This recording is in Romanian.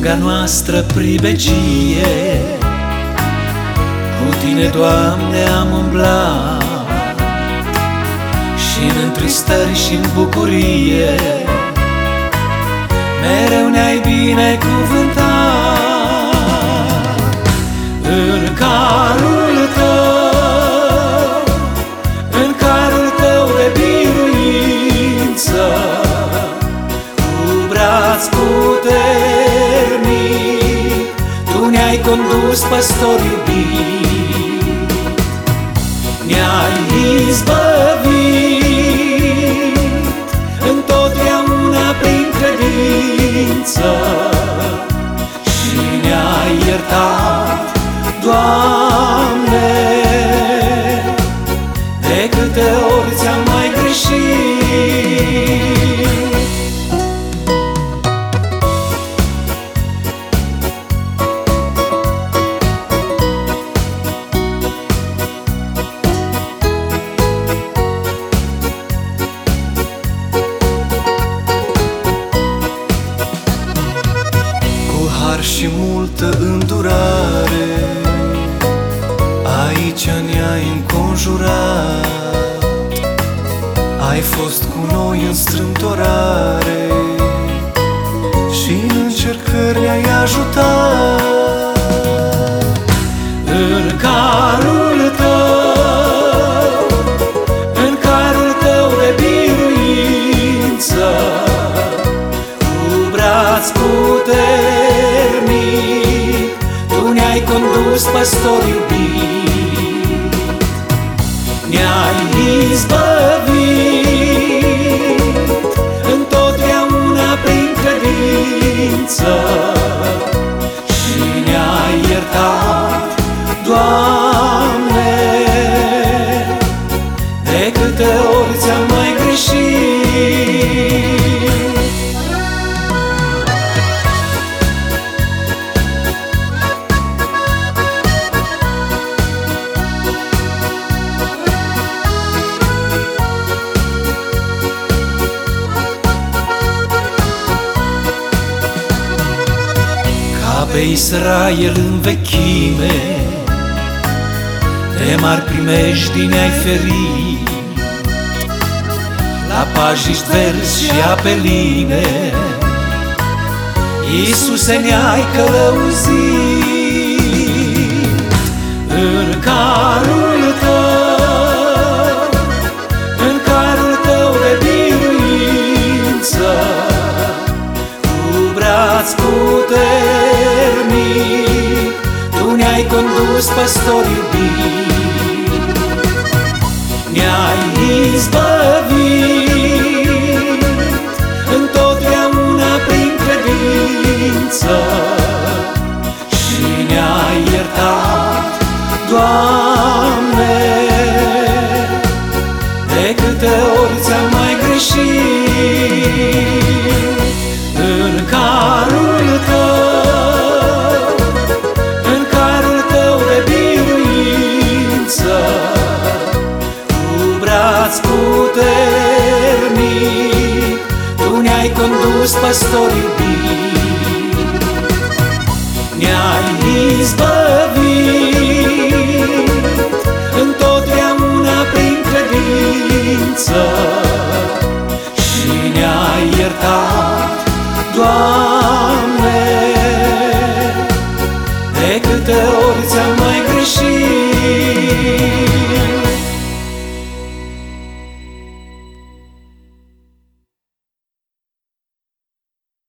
lunga noastră pribecie, cu Tine, Doamne, am umblat, și-n întristări și-n bucurie mereu ne-ai binecuvântat. În carul Tău, în carul Tău de biruință, cu braț puternic, Tu ne-ai condus, păstor iubit, ne-ai izbăvit întotdeauna prin credință și ne-ai iertat, Doamne, de câte ori ți-am mai greșit. Și multă îndurare aici ne-ai înconjurat, ai fost cu noi în strâmtorare și în încercări ne-ai ajutat. În carul Tău, în carul Tău de biruință, cu braț puternic, Tu ne-ai condus, păstor iubit, ne-ai izbăvit întotdeauna prin credință și ne-ai iertat, Doamne, de câte ori ți-am mai greșit. Pe Israel în vechime, de mari primejdii ne-ai ferit, la pajiști verzi și apeline, Iisuse, ne-ai călăuzit. În carul Tău, în carul Tău de biruință, cu braț puternic, Tu ne-ai condus, păstor iubit, ne-ai izbăvit întotdeauna prin credință și ne-ai iertat, Doamne, de câte ori ți-am mai greșit. În carul Tău, în carul Tău de biruință, cu braț puternic, Tu ne-ai condus, păstor iubit, ne-ai izbăvit întotdeauna prin credință și ne-ai iertat, Doamne, de câte ori ți-am mai greșit.